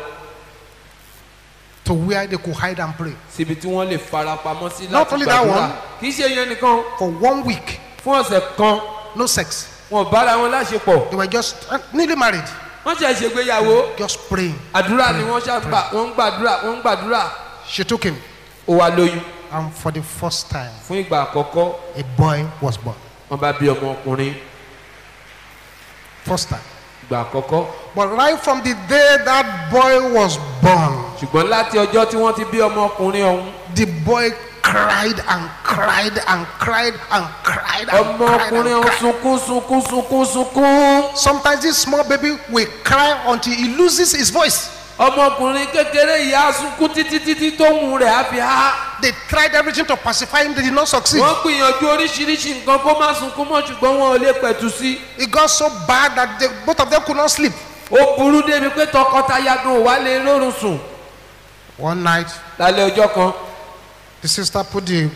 to where they could hide and pray. síbi tí wọ́n lè fara pamọ́ sí Not láti only that gbàdúrà. one. kì í ṣe yẹn nìkan. For 1 week, fún ọ̀sẹ̀ kan no sex. wọn ò bára wọn láṣepọ̀. They were just newly married, wọ́n ṣe ṣègbéyàwó. just praying. àdúrà ni wọ́n ṣàgbà wọ́n ń gbàdúrà wọ́n ń gbàdúrà. She took him, ó wá lóyún. and for the first time, fún ìgbà àkọ́kọ́ a boy was born. wọ́n bá bí ọmọkùnrin. First time. ìgbà àkọ́kọ́. But right from the day that boy was born, ṣùgbọ́n láti ọjọ́ tí wọ́n ti bí ọmọkùnrin ọ̀hún. the boy cried and cried and cried and cried and cried. ọmọkùnrin ọ̀hún sunkún sunkún sunkún sunkún. Sometimes this small baby will cry until he loses his voice. ọmọkùnrin kékeré yìí á sunkún títí títí tó mú rẹ̀ á fi há. They tried everything to pacify him, they did not succeed. wọ́n gbìyànjú oríṣiríṣi nǹkan kó má sunkún mọ́ ṣùgbọ́n wọn ò lè pẹ̀tù sí. It got so bad that both of them could not sleep. ó burú débi pé tọkọtaya gan ò wá lè rórun sùn. One night, lálẹ́ ọjọ́ kan the sister put the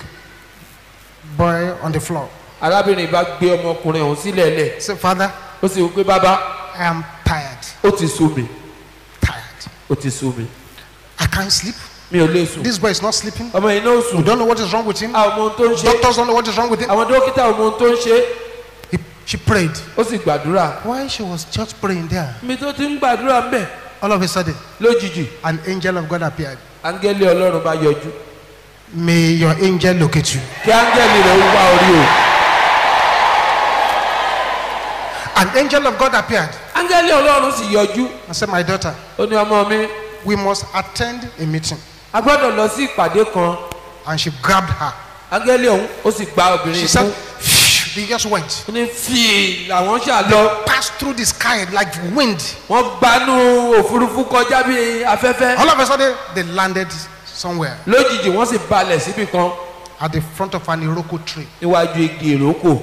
boy on the floor. arábìnrin bá gbé ọmọkùnrin ọ̀hún sílẹ̀ lẹ̀. Say, Father, ó sì wí pé bàbá I am tired. ó ti sú mi Tired. ó ti sú mi I can't sleep. mi ò lè sùn. This boy is not sleeping. ọmọ yìí náà ó We sùn. don't know what is wrong with him. àwọn ọmọ ohun tó ń ṣe. Doctors don't know what is wrong with him. àwọn dókítà ọmọ ohun tó ń ṣe. She prayed. ó sì gbàdúrà. While she was just praying there, mi tó ti ń gbàdúrà ń bẹ̀. all of a sudden, lójijì an angel of God appeared. áńgẹ́lì ọlọ́run bá yọjú. May your angel locate you. kí áńgẹ́lì rẹ̀ ó wá orí o. An angel of God appeared áńgẹ́lì ọlọ́run sì yọjú. and said, my daughter, ó ní ọmọ mi we must attend a meeting. a gbọ́dọ̀ lọ sí ìpàdé kan. And she grabbed her. áńgẹ́lì ọ̀hún ó sì gba obìnrin She yìí said, mú. they just went. ó ní fíì làwọn ṣà lọ. Passed through the sky like wind. wọ́n gbanú òfurufú kọjá bí afẹ́fẹ́. All of a sudden, they landed somewhere lójijì wọ́n sì balẹ̀ síbì kan at the front of an Iroko tree. níwájú igi ìrókò.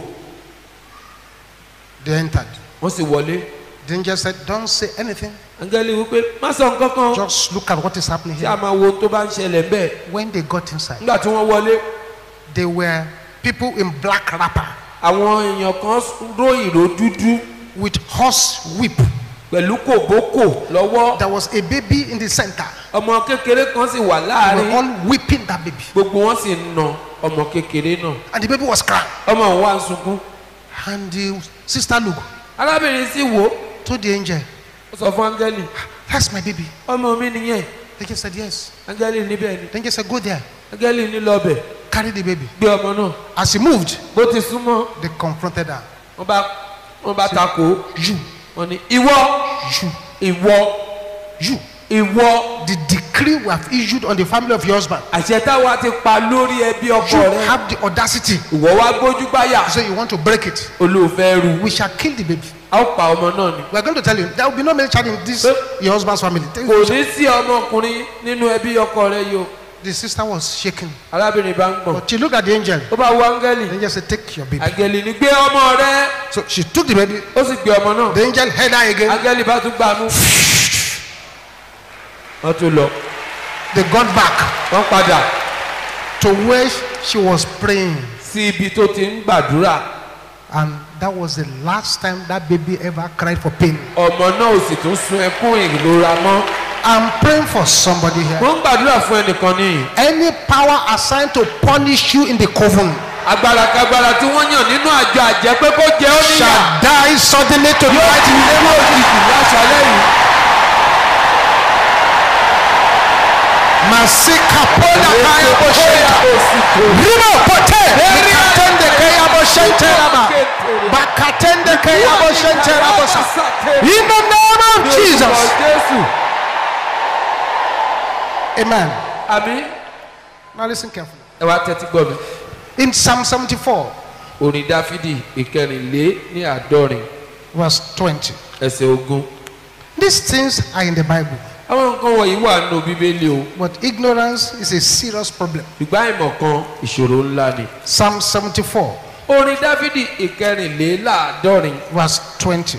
They entered. wọ́n sì wọlé. The angel said, don't say anything. áńgẹ́lì wípé má sọ nǹkan kan. Just look at what is happening tí a here. máa wo ohun tó bá ń ṣẹlẹ̀ bẹ́ẹ̀. When they got inside, nígbà tí wọ́n wọlé they were people in black wrapper àwọn èèyàn kan ró ìró dúdú with horse whip. pẹ̀lú kòbókò lọ́wọ́. There was a baby in the center. ọmọ kékeré kan sì wà They were láàrin. all whipping that baby. gbogbo wọn sì ń na ọmọ kékeré náà. And the baby was crying. ọmọ òun wá ń sunkún. And the sister looked, arábìnrin sì wò ó. told the angel, ó sọ fún áńgẹ́lì. that's my baby. ọmọ mi nìyẹn. The angel said, yes. áńgẹ́lì níbẹ̀ ni. The angel said, go there. áńgẹ́lì ní lọ́bẹ̀. Carry the baby. gbé ọmọ náà. As he moved, bó ti súnmọ́ they confronted her. wọ́n bá takò. You, wọ́n ní ìwọ you, ìwọ you. ìwọ. The decree we have issued on the family of your husband. àṣẹ táwa ti pa lórí ẹbí ọkọ You rẹ. have the audacity. ìwọ wá gbójú báyà. So you want to break it. olùfẹ́ ru. We shall kill the baby. a ó pa ọmọ náà ni. We are going to tell you, there will be no male child in this, your husband's family. kò ní sí ọmọkùnrin nínú ẹbí ọkọ rẹ yìí o. The sister was shaking. arábìnrin bá ń gbọ̀n. But she looked at the angel. ó bá wo The áńgẹ́lì. angel said, take your baby. áńgẹ́lì ní gbé ọmọ rẹ. So she took the baby. ó sì gbé ọmọ náà. The angel held her again. áńgẹ́lì bá tún gbà mú. wọ́n tún lọ. They got back wọ́n padà to where she was praying. sí ibi tó ti ń gbàdúrà. And that was the last time that baby ever cried for pain. ọmọ náà ò sì tún sun ẹkún ìrora mọ́. I'm praying for somebody here. wọ́n ń gbàdúrà fún ẹnìkan níyì. Any power assigned to punish you in the coven agbára kagbára tí wọ́n yàn nínú àjọ àjẹ́ pé kó jẹ́ ó níyà. shall die suddenly tonight in the name of òjijì láṣálẹ́ yìí. Masika poda kaya boshenta. Rimo pote. Bakatende kaya boshente raba. Bakatende kaya boshente rabosa. In the name of Jesus. Amen. Amen. Now listen carefully. In Psalm 74, verse 20. These things are in the Bible. But ignorance is a serious problem. Psalm 74, verse 20.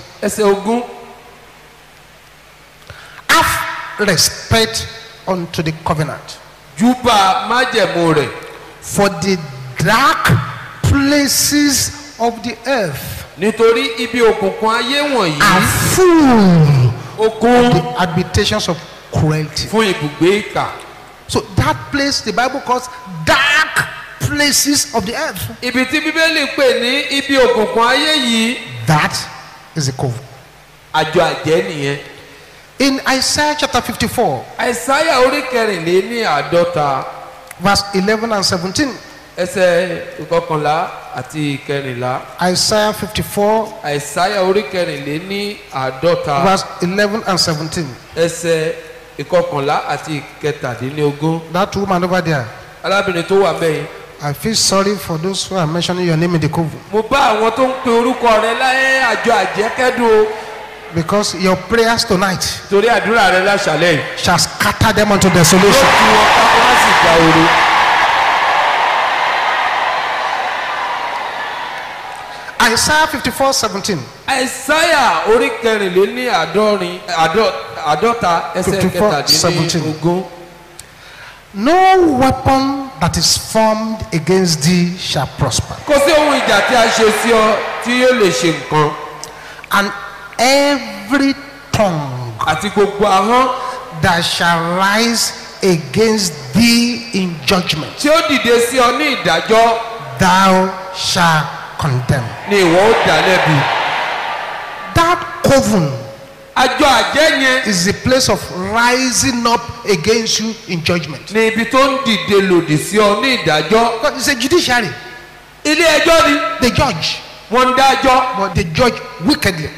Have respect unto the covenant. For the dark places of the earth are full of the habitations of cruelty. So that place the Bible calls dark places of the earth. That is a cove. In Isaiah chapter 54, verse 11 and 17. Isaiah 54, verse 11 and 17. That woman over there, I feel sorry for those who are mentioning your name in the cover. Because your prayers tonight shall scatter them unto desolation. Isaiah 54:17. Isaiah 54:17. No weapon that is formed against thee shall prosper. And every tongue that shall rise against thee in judgment, thou shalt condemn. That coven is the place of rising up against you in judgment. God is a judiciary. They judge. But they judge wickedly.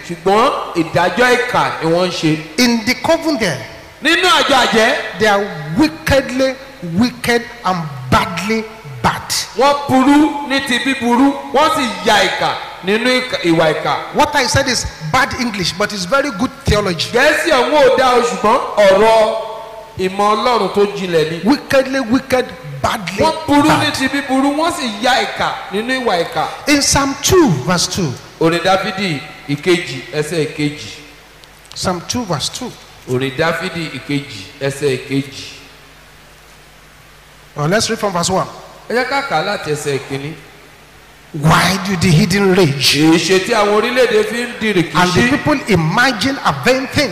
In the coven there, they are wickedly wicked and badly bad. What I said is bad English, but it's very good theology. Wickedly wicked, badly bad. In Psalm 2 verse 2. Psalm 2 verse 2. Well, let's read from verse 1. Why do the heathen rage? And the people imagine a vain thing.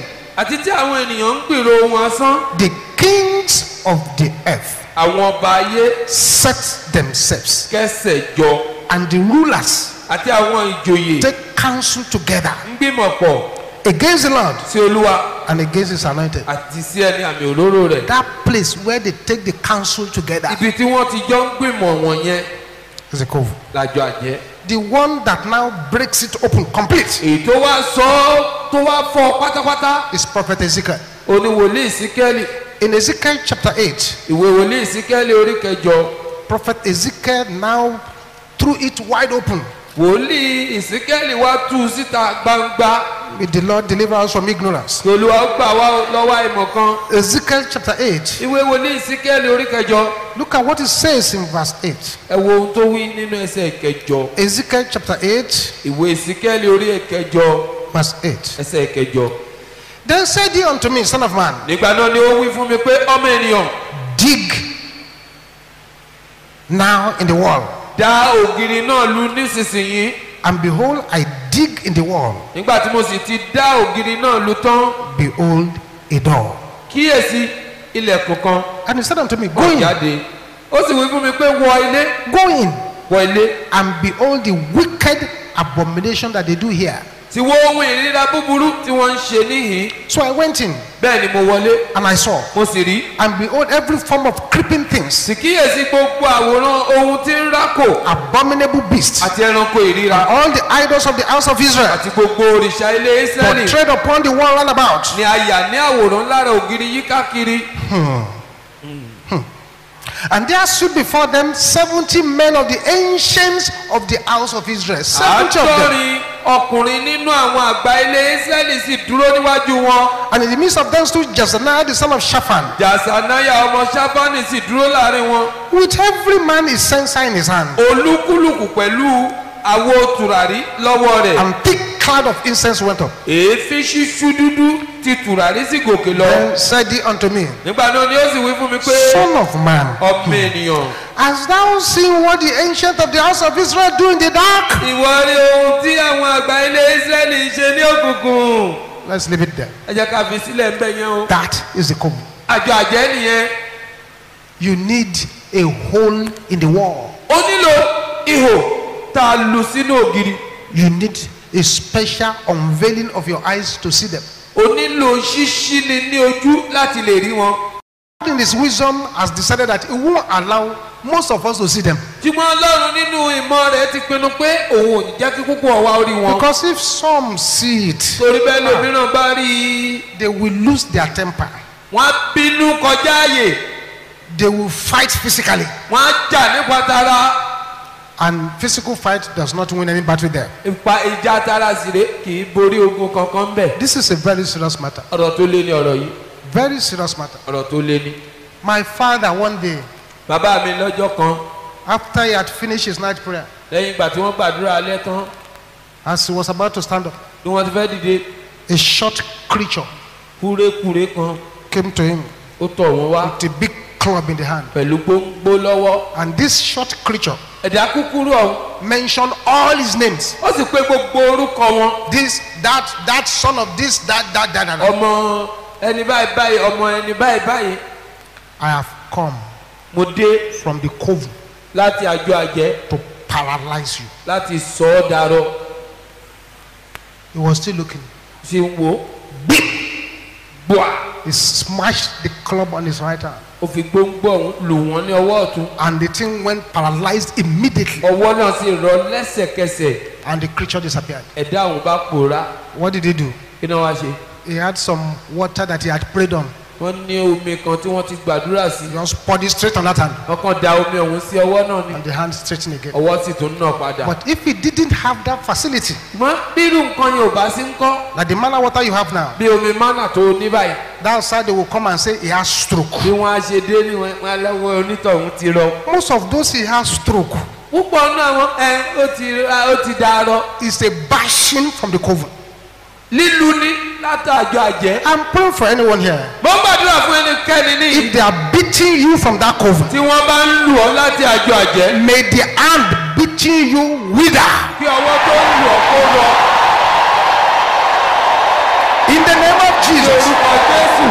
The kings of the earth set themselves, and the rulers take counsel together against the Lord and against his anointed. That place where they take the counsel together is a cove. The one that now breaks it open complete is Prophet Ezekiel. In Ezekiel chapter 8, Prophet Ezekiel now threw it wide open. May the Lord deliver us from ignorance. Ezekiel chapter 8. Look at what it says in verse 8. Ezekiel chapter 8, verse 8. Then said he unto me, Son of man, dig now in the wall. And behold, I dig in the wall. Behold, a door. And he said unto me, Go in. Go in. And behold the wicked abomination that they do here. Tí wo ohun ìríra búburú tí wọ́n ń ṣe níhìn. So I went in. Bẹ́ẹ̀ ni mo wọlé. And I saw. Mo sì rí. And behold, every form of creeping things. Sì kíyèsí gbogbo àwòrán ohun tí ń rákò. Abominable beasts. Àti ẹranko ìríra. And all the idols of the house of Israel. Àti gbogbo òrìṣà ilé Ísírẹ́lì. Portrayed upon the wall round about. Ni a yà ní àwòrán lára ògiri yíkákiri. And there stood before them 70 men of the ancients of the house of Israel. 70 of them. Ọkùnrin nínú àwọn àgbà ilé Ísírẹ́lì sì dúró níwájú wọn. And in the midst of them stood Jezaniah the son of Shaphan. Jezaniah ọmọ Shaphan sì dúró láàrin wọn. With every man his censer in his hand. Olúkúlùkù pẹ̀lú àwo tùràrí lọ́wọ́ rẹ̀. And thick cloud of incense went up. Èéfín ṣíṣú dúdú ti tùràrí sì gòkè lọ. Then said he unto me. Nígbà náà ni ó sì wí fún mi pé. Son of man. Ọmọ ènìyàn. Hast thou seen what the ancient of the house of Israel do in the dark? Ìwọ rí ohun tí àwọn àgbà ilé Ísírẹ́lì ń ṣe ní òkùnkùn. Let's leave it there. Ẹ jẹ́ ká fi sílẹ̀ ń bẹ̀ yẹn o. That is the covenant. Àjọ àjẹ́ nìyẹn. You need a hole in the wall. Ó nílò ihò tá a lù sínú ògiri. You need a special unveiling of your eyes to see them. Ó nílò ṣíṣí ni ní ojú láti lè rí wọn. In his wisdom has decided that he won't allow most of us to see them. Ṣùgbọ́n Ọlọ́run nínú ìmọ̀ rẹ̀ ti pinnu pé òun ò ní jẹ́ kí púpọ̀ wá orí wọn. Because if some see it, torí bẹ́ẹ̀ lómìíràn bá rí i. they will lose their temper. Wọ́n á bínú kọjá àyè. They will fight physically. Wọ́n á jà nípa tara. And physical fight does not win any battle there. Ìjà tara sire kì í borí ogun kankan bẹ́ẹ̀. This is a very serious matter. Ọ̀rọ̀ tó lé ní ọ̀rọ̀ yìí. Very serious matter. Ọ̀rọ̀ tó lé ní. My father one day. Bàbá mi lọ́jọ́ kan. After he had finished his night prayer. Lẹ́yìn ìgbà tí wọ́n gbàdúrà alẹ́ tán. As he was about to stand up. Bí wọ́n ti fẹ́ dìde. A short creature. Kúrékùré kan. Came to him. Ó tọ̀ wọ́n wá. With a big club in the hand. Pẹ̀lú gbóngbó lọ́wọ́. And this short creature. Ẹ̀dá kúkúrú ọ̀hún. Mentioned all his names. Ó sì pé gbogbo orúkọ wọn. This, that son of this, that. Ọmọ ẹni báyìí báyìí, ọmọ ẹni báyìí báyìí. I have come. Mo dé. From the coven. Láti àjọ àjẹ́. To paralyze you. Láti sọ ọ́ darọ. He was still looking. Ṣé ń wo? Bua. He smashed the club on his right hand. Ó fi gbóngbó lù wọ́n ní ọwọ́ ọ̀tún. And the thing went paralyzed immediately. Ọwọ́ náà sì rọ lẹ́sẹ̀kẹsẹ̀. And the creature disappeared. Ẹ̀dá òun bá pòórá. What did he do? Kí ni wọ́n á ṣe? He had some water that he had prayed on. Wọ́n ní omi kan tí wọ́n ti gbàdúrà sí. Just poured it straight on that hand. Wọ́n kàn da omi ọ̀hún sí ọwọ́ náà ni. And the hand straightened again. Ọwọ́ sì tún nà padà. But if he didn't have that facility. Mọ bírú nǹkan yẹn ò bá sí ń kọ́. Like the manna water you have now. Bí omi mánà tó ní báyìí. That side they will come and say he has stroke. Bí wọ́n á ṣe dé ní wọn lọ́wọ́ onítọ̀hún ti rọ. Most of those he has stroke. Púpọ̀ náà wọn ó ti dàrọ. It's a bashing from the coven. Lílu ní látàjọ àjẹ́. I'm praying for anyone here. Mo ń gbàdúrà fún ẹnikẹ́ni ní. If they are beating you from that coven. Tí wọ́n bá ń lù ọ́ láti àjọ àjẹ́. May the hand beating you wither. Kí ọwọ́ tó ń lù ọ́ kó rọ. In the name of Jesus. Orúkọ Jésù.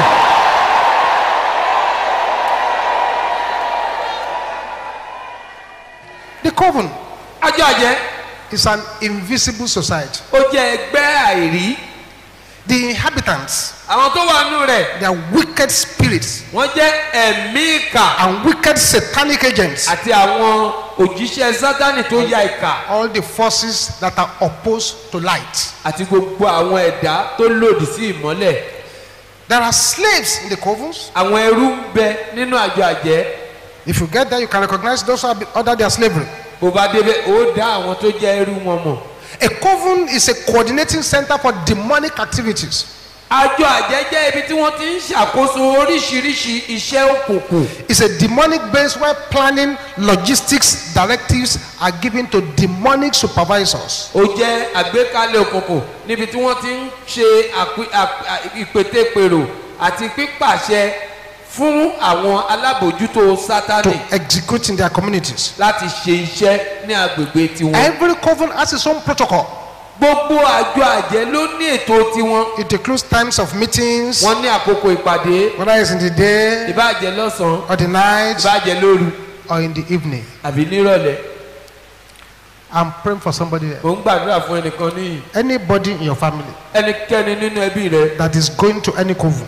The coven. Àjọ àjẹ́. Is an invisible society. Ó jẹ́ ẹgbẹ́ àìrí. The inhabitants. Àwọn tó wà nínú rẹ̀. They are wicked spirits. Wọ́n jẹ́ ẹ̀mí ìkà. And wicked satanic agents. Àti àwọn òjíṣẹ́ Sátánì tó ya ìkà. All the forces that are opposed to light. Àti gbogbo àwọn ẹ̀dá tó lòdì sí ìmọ́lẹ̀. There are slaves in the covens. Àwọn ẹrú ń bẹ nínú àjọ àjẹ́. If you get there, you can recognize those who are under their slavery. Bó bá débẹ̀ ó dá àwọn tó jẹ́ ẹrú wọn mọ̀. A coven is a coordinating center for demonic activities. Àjọ àjẹ́ jẹ́ ibi tí wọ́n ti ń ṣàkóso oríṣiríṣi iṣẹ́ òkùnkùn. It's a demonic base where planning, logistics, directives are given to demonic supervisors. Ó jẹ́ àgbékalẹ̀ òkùnkùn níbi tí wọ́n ti ń ṣe ìpètèpèrò àti pípàṣẹ fún àwọn alábòjútó Sátánì. To execute in their communities. Láti ṣe iṣẹ́ ní agbègbè tiwọn. Every coven has its own protocol. Gbogbo àjọ àjẹ́ ló ní ètò tiwọn. It includes times of meetings. Wọ́n ní àkókò ìpàdé. Whether it's in the day. Ìbáàjẹ́ lọ́sàn-án. Or the night. Ìbáàjẹ́ lóru. Or in the evening. Àbí nírọ̀lẹ́. I'm praying for somebody here. Anybody in your family that is going to any coven,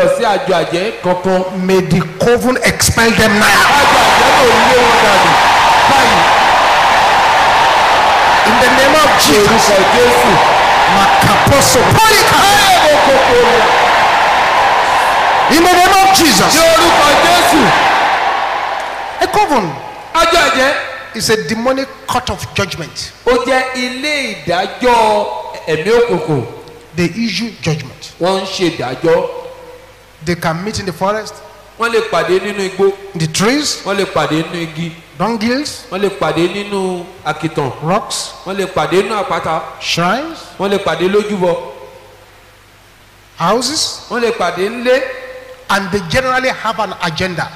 may the coven expel them now. In the name of Jesus. In the name of Jesus. A coven is a demonic court of judgment. They issue judgment. They can meet in the forest, in the trees, dunghills, rocks, shrines, houses, and they generally have an agenda.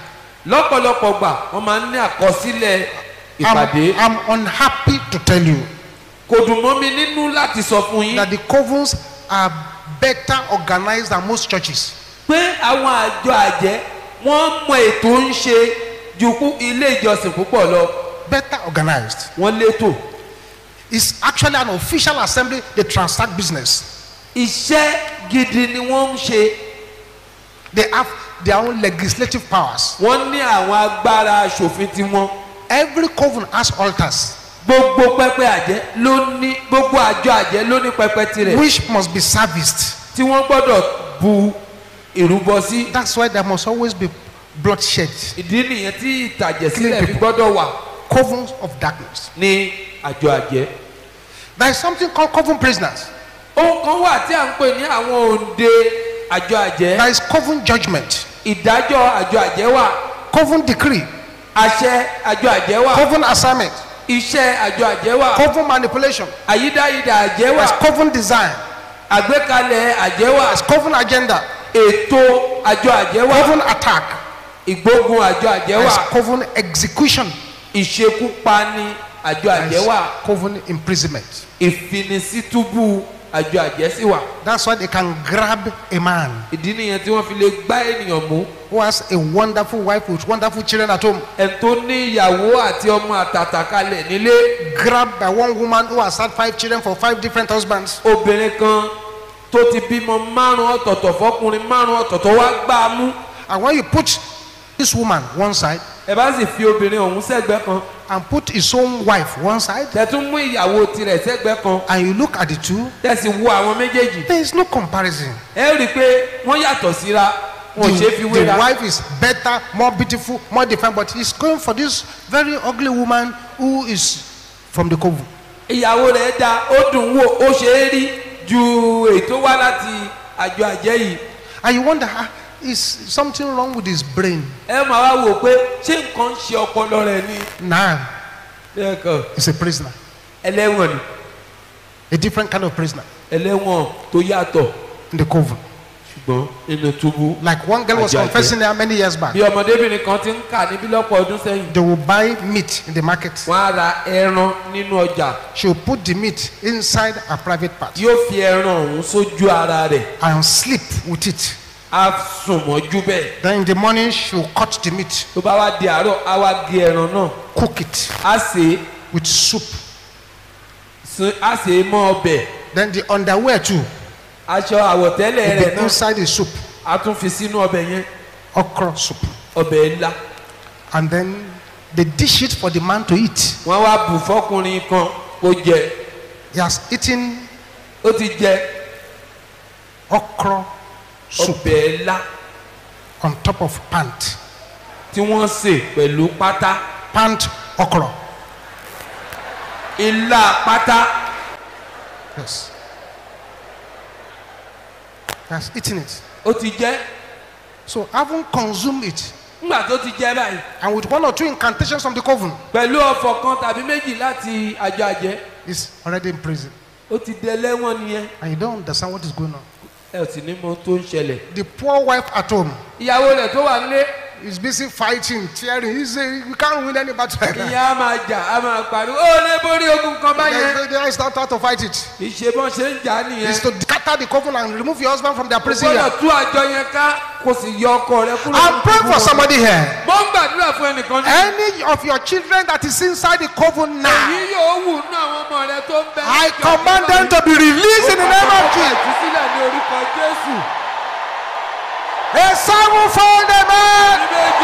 I'm unhappy to tell you that the covens are better organized than most churches. Better organized. It's actually an official assembly. They transact business. They have their own legislative powers. Every coven has altars which must be serviced. That's why there must always be bloodshed. Covens of darkness. There is something called coven prisoners. There is coven judgment, coven decree, coven assignment, coven manipulation, there's coven design, there's coven agenda, coven attack, there's coven execution, there's coven imprisonment. That's why they can grab a man who has a wonderful wife with wonderful children at home, grabbed by one woman who has had 5 children for 5 different husbands, and when you put this woman one side and put his own wife one side, and you look at the two, there is no comparison. The wife is better, more beautiful, more different, but he's going for this very ugly woman who is from the coven. And you wonder, is something wrong with his brain? Nah, he's a prisoner. A different kind of prisoner. In the coven. Like one girl was confessing there many years back. They will buy meat in the market. She will put the meat inside a private part and sleep with it. Then in the morning she will cut the meat, cook it with soup. Then the underwear too will be inside the soup, okra soup. And then they dish it for the man to eat. He has eaten okra soup on top of pant. Pant okra. Yes. He has eaten it. So having consumed it, and with 1 or 2 incantations from the coven, he's already in prison. And you don't understand what is going on. The poor wife at home He's busy fighting, tearing. He can't win any battle. Ìyá máa jà, a máa pariwo, ó lè borí ogun kan báyẹn. It's not how to fight it. Ìṣèbọn ṣe ń jà nìyẹn. It's to scatter the covenant and remove your husband from their prison. Gbọ́dọ̀ tú àjọ yẹn ká, kò sì yọ ọkọ rẹ kúrò. I'm praying for somebody here. Mo ń gbàdúrà fún ẹnìkan ní. Any of your children that is inside the covenant now, èyí yóò wù ní àwọn ọmọ rẹ tó ń bẹ. I command them to be released in the name of Jesus. Ìtúsílẹ̀ ní orúkọ Jésù. A sevenfold amen.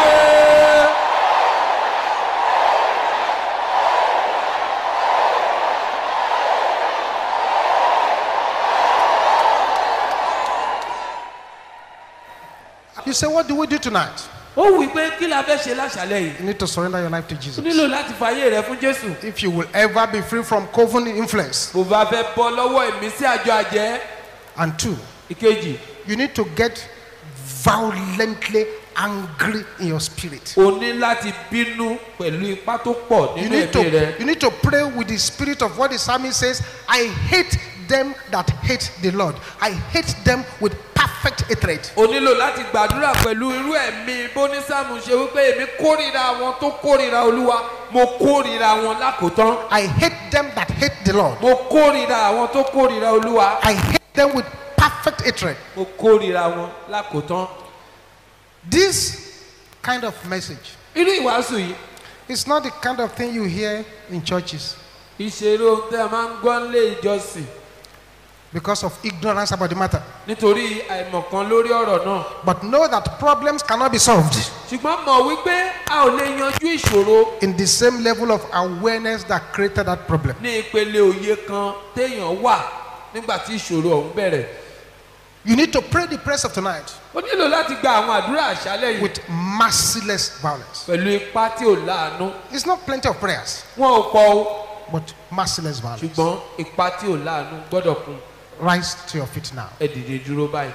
You say, what do we do tonight? Ó wí pé kí la fẹ́ ṣe láṣálẹ́ yìí. You need to surrender your life to Jesus. O nílò láti fàyè rẹ fún Jésù. If you will ever be free from covenant influence. Bó bá fẹ́ bọ́ lọ́wọ́ ìmísí àjọ àjẹ́. And two, ìkejì. You need to get violently angry in your spirit. O ní láti bínú pẹ̀lú ipá tó pọ̀ nínú ẹ̀mí rẹ. You need to pray with the spirit of what the psalmist says. I hate them that hate the Lord. I hate them with perfect hatred. O nílò láti gbàdúrà pẹ̀lú irú ẹ̀mí bónísàmù ṣe wípé èmi kórìíra àwọn tó kórìíra Olúwa. Mo kórìíra wọn lákòótán. I hate them that hate the Lord. Mo kórìíra àwọn tó kórìíra Olúwa. I hate them with perfect hatred. Mo kórìíra wọn lákòótán. This kind of message. Irú ìwàásù yìí. It's not the kind of thing you hear in churches. Ìṣèrò tẹ́ ẹ máa ń gbọ́ nílé ìjọsìn. Because of ignorance about the matter. Nítorí àìmọ̀kan lórí ọ̀rọ̀ náà. But know that problems cannot be solved. Ṣùgbọ́n mọ̀ wípé a ò lè yanjú ìṣòro. In the same level of awareness that created that problem. Ní ìpele òye kan téèyàn wà nígbà tí ìṣòro ọ̀hún bẹ̀rẹ̀. You need to pray the prayers of tonight. O nílò láti gba àwọn àdúrà àṣálẹ́ yìí. With merciless violence. Pẹ̀lú ipá tí ò láàánú. It's not plenty of prayers. Wọn ò pọ̀ o. But merciless violence. Ṣùgbọ́n ipá tí ò láàánú gbọ́dọ̀ kún. Rise to your feet now. Ẹ dìde dúró báyìí.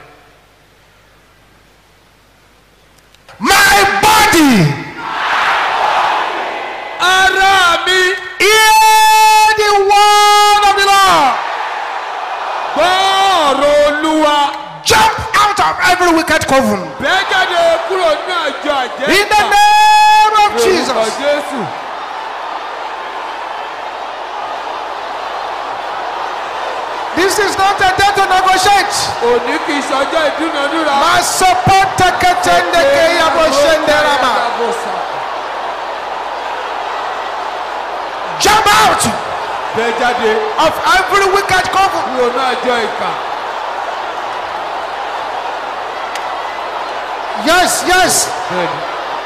My body. Ara mi. Hear the word of the Lord. Gbọ́rọ̀ Olúwa. Jump out of every wicked coven. Bẹ́ẹ̀ jáde kúrò ní àjọ àjẹ́. In the name of Jesus. Jésù. This is not a day to negotiate. Òní kì í ṣọjọ́ ìdúnadúrà. Masopota ketende keyabo shenderama. Jump out Bẹ́ẹ̀ jáde of every wicked coven. kúrò ní àjọ ìkà. Yes, yes. Bẹ́ẹ̀ni.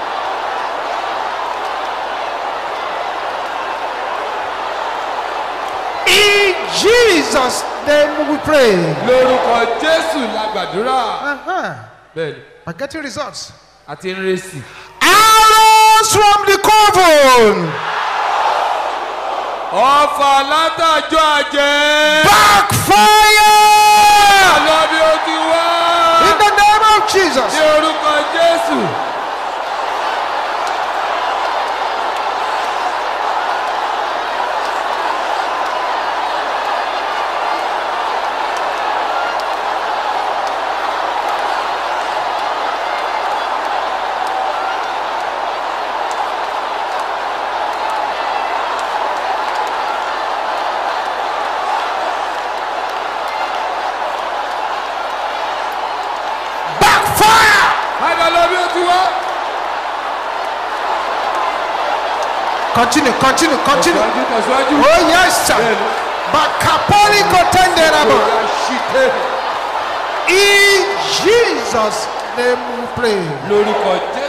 In Jesus' name we pray. Lórúkọ Jésù la gbàdúrà. Bẹ́ẹ̀ni. We're getting results. Àti ń resì. Arrows from the coven. Ọfà látàjọ àjẹ́. Backfire. Lọ bí ó ti wá. In the name of Jesus. Ní orúkọ Jésù. Continue. Oh yes, sir. Bakapoli kotenderabo. In Jesus' name we pray. Lórúkọ Jésù.